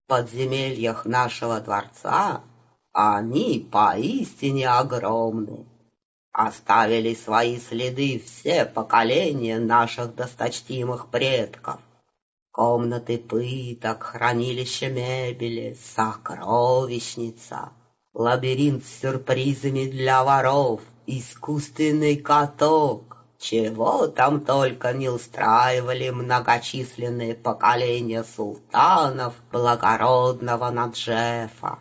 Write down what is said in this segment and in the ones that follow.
В подземельях нашего дворца они поистине огромны. Оставили свои следы все поколения наших досточтимых предков. Комнаты пыток, хранилище мебели, сокровищница, лабиринт с сюрпризами для воров, искусственный каток. Чего там только не устраивали многочисленные поколения султанов благородного Наджефа.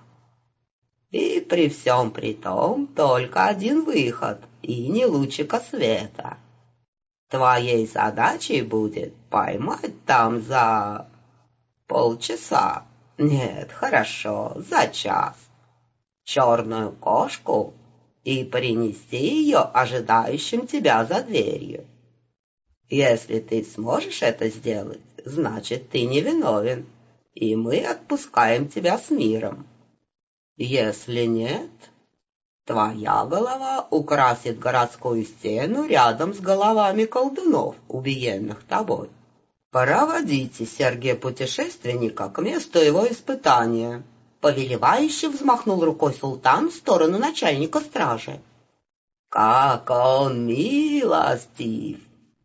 И при всем при том только один выход, и не лучика света. Твоей задачей будет поймать там за полчаса, нет, хорошо, за час, черную кошку и принести ее ожидающим тебя за дверью. Если ты сможешь это сделать, значит, ты невиновен, и мы отпускаем тебя с миром. Если нет, твоя голова украсит городскую стену рядом с головами колдунов, убиенных тобой. Проводите Сергея-путешественника к месту его испытания. Повелевающе взмахнул рукой султан в сторону начальника стражи. Как он милостив!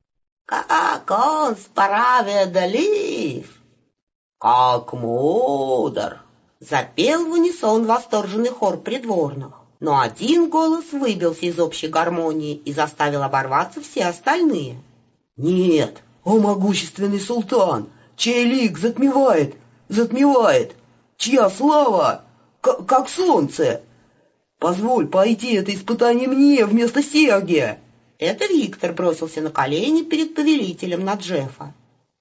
Как он справедлив! Как мудр! Запел в унисон восторженный хор придворных. Но один голос выбился из общей гармонии и заставил оборваться все остальные. «Нет, о могущественный султан, чей лик затмевает, чья слава, как солнце! Позволь пойти это испытание мне вместо Сергия!» Это Виктор бросился на колени перед повелителем Наджефа.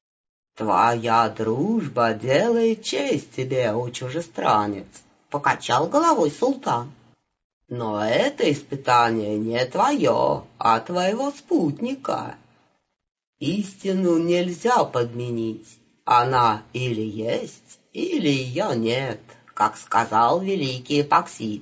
«Твоя дружба делает честь тебе, о чужестранец», — покачал головой султан. «Но это испытание не твое, а твоего спутника. Истину нельзя подменить. Она или есть, или ее нет, как сказал великий Эпоксид.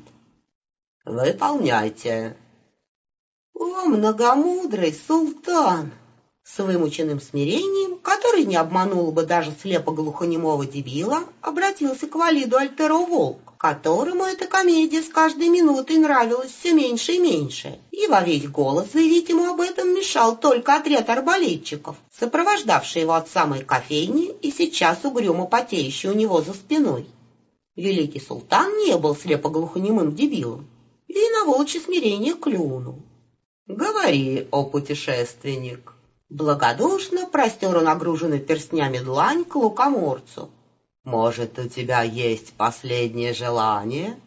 Выполняйте». «О, многомудрый султан!» С вымученным смирением, который не обманул бы даже слепо-глухонемого дебила, обратился к валиду Альтеро Волк, которому эта комедия с каждой минутой нравилась все меньше и меньше, и во весь голос заявить ему об этом мешал только отряд арбалетчиков, сопровождавший его от самой кофейни и сейчас угрюмо потеющий у него за спиной. Великий султан не был слепо-глухонемым дебилом и на волчье смирение клюнул. «Говори, о путешественник!» Благодушно простер он нагруженную перстнями длань к лукоморцу. «Может, у тебя есть последнее желание?»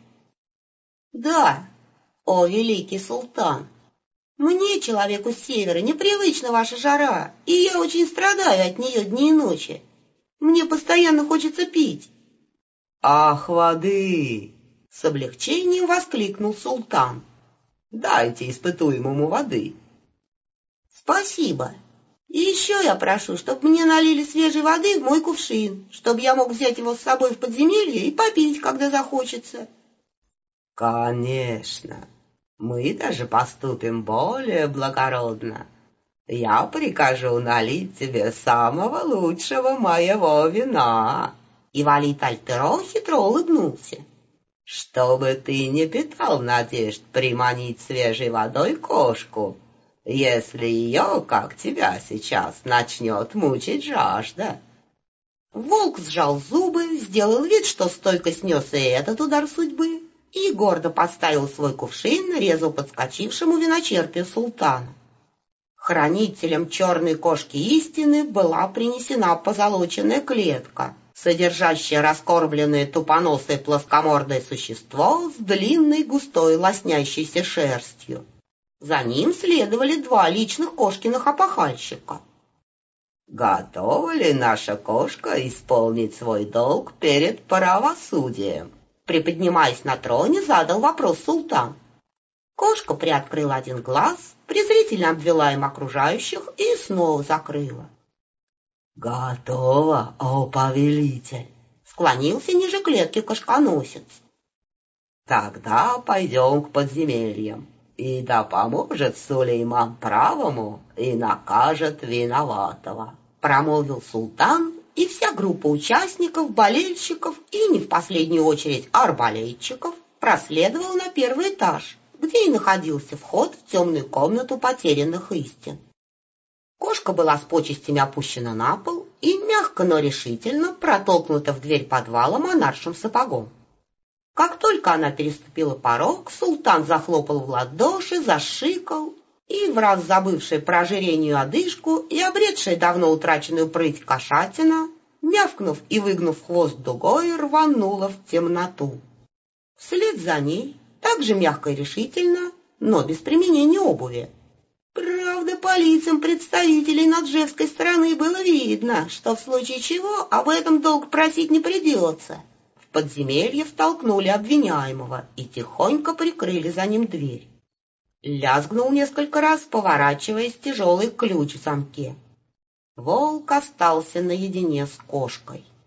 «Да, о великий султан! Мне, человеку с севера, непривычна ваша жара, и я очень страдаю от нее дни и ночи. Мне постоянно хочется пить». «Ах, воды!» — с облегчением воскликнул султан. «Дайте испытуемому воды». «Спасибо. И еще я прошу, чтобы мне налили свежей воды в мой кувшин, чтобы я мог взять его с собой в подземелье и попить, когда захочется». «Конечно. Мы даже поступим более благородно. Я прикажу налить тебе самого лучшего моего вина». И валид Альтеро хитро улыбнулся. «Чтобы ты не питал надежд приманить свежей водой кошку, если ее, как тебя сейчас, начнет мучить жажда». Волк сжал зубы, сделал вид, что стойко снес и этот удар судьбы, и гордо поставил свой кувшин на резво подскочившему виночерпию султана. Хранителем черной кошки истины была принесена позолоченная клетка, содержащая раскормленное тупоносое плоскомордое существо с длинной густой лоснящейся шерстью. За ним следовали два личных кошкиных опахальщика. «Готова ли наша кошка исполнить свой долг перед правосудием?» Приподнимаясь на троне, задал вопрос султан. Кошка приоткрыла один глаз, презрительно обвела им окружающих и снова закрыла. «Готово, о повелитель!» — склонился ниже клетки кошконосец. «Тогда пойдем к подземельям, и да поможет Сулейман правому и накажет виноватого», — промолвил султан и вся группа участников, болельщиков и, не в последнюю очередь, арбалетчиков проследовала на первый этаж, где и находился вход в темную комнату потерянных истин. Кошка была с почестями опущена на пол и мягко, но решительно протолкнута в дверь подвала монаршим сапогом. Как только она переступила порог, султан захлопал в ладоши, зашикал, и, враз забывшая про ожирению одышку и обретшая давно утраченную прыть кошатина, мявкнув и выгнув хвост дугой, рванула в темноту. Вслед за ней, также мягко и решительно, но без применения обуви. Правда, по лицам представителей наджевской стороны было видно, что в случае чего об этом долго просить не придется. В подземелье втолкнули обвиняемого и тихонько прикрыли за ним дверь. Лязгнул несколько раз, поворачиваясь тяжелый ключ в замке. Волк остался наедине с кошкой.